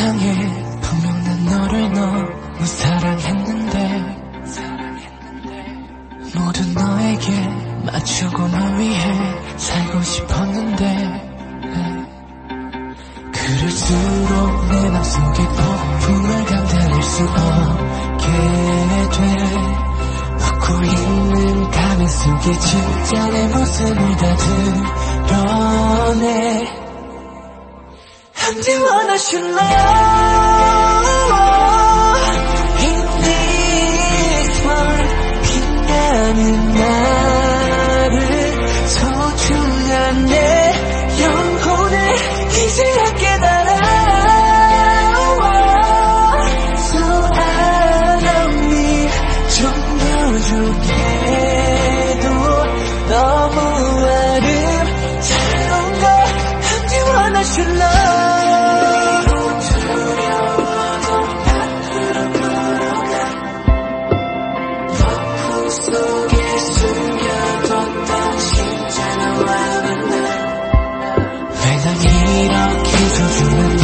사랑해. 분명 난 너를 너무 사랑했는데 모두 너에게 맞추고 널 위해 살고 싶었는데 그럴수록 내 맘속에 폭풍을 감당할 수 없게 돼. 웃고 있는 가면 속에 진짜 내 모습을 다 드러내. I'm the one I should love in this world. 빛나는 나를 소중한 내 영혼을 이제야 깨달아. So I love me 좀 부족해도 너무 아름다운 걸 I'm the one I should love. 왜 난 이렇게 소중한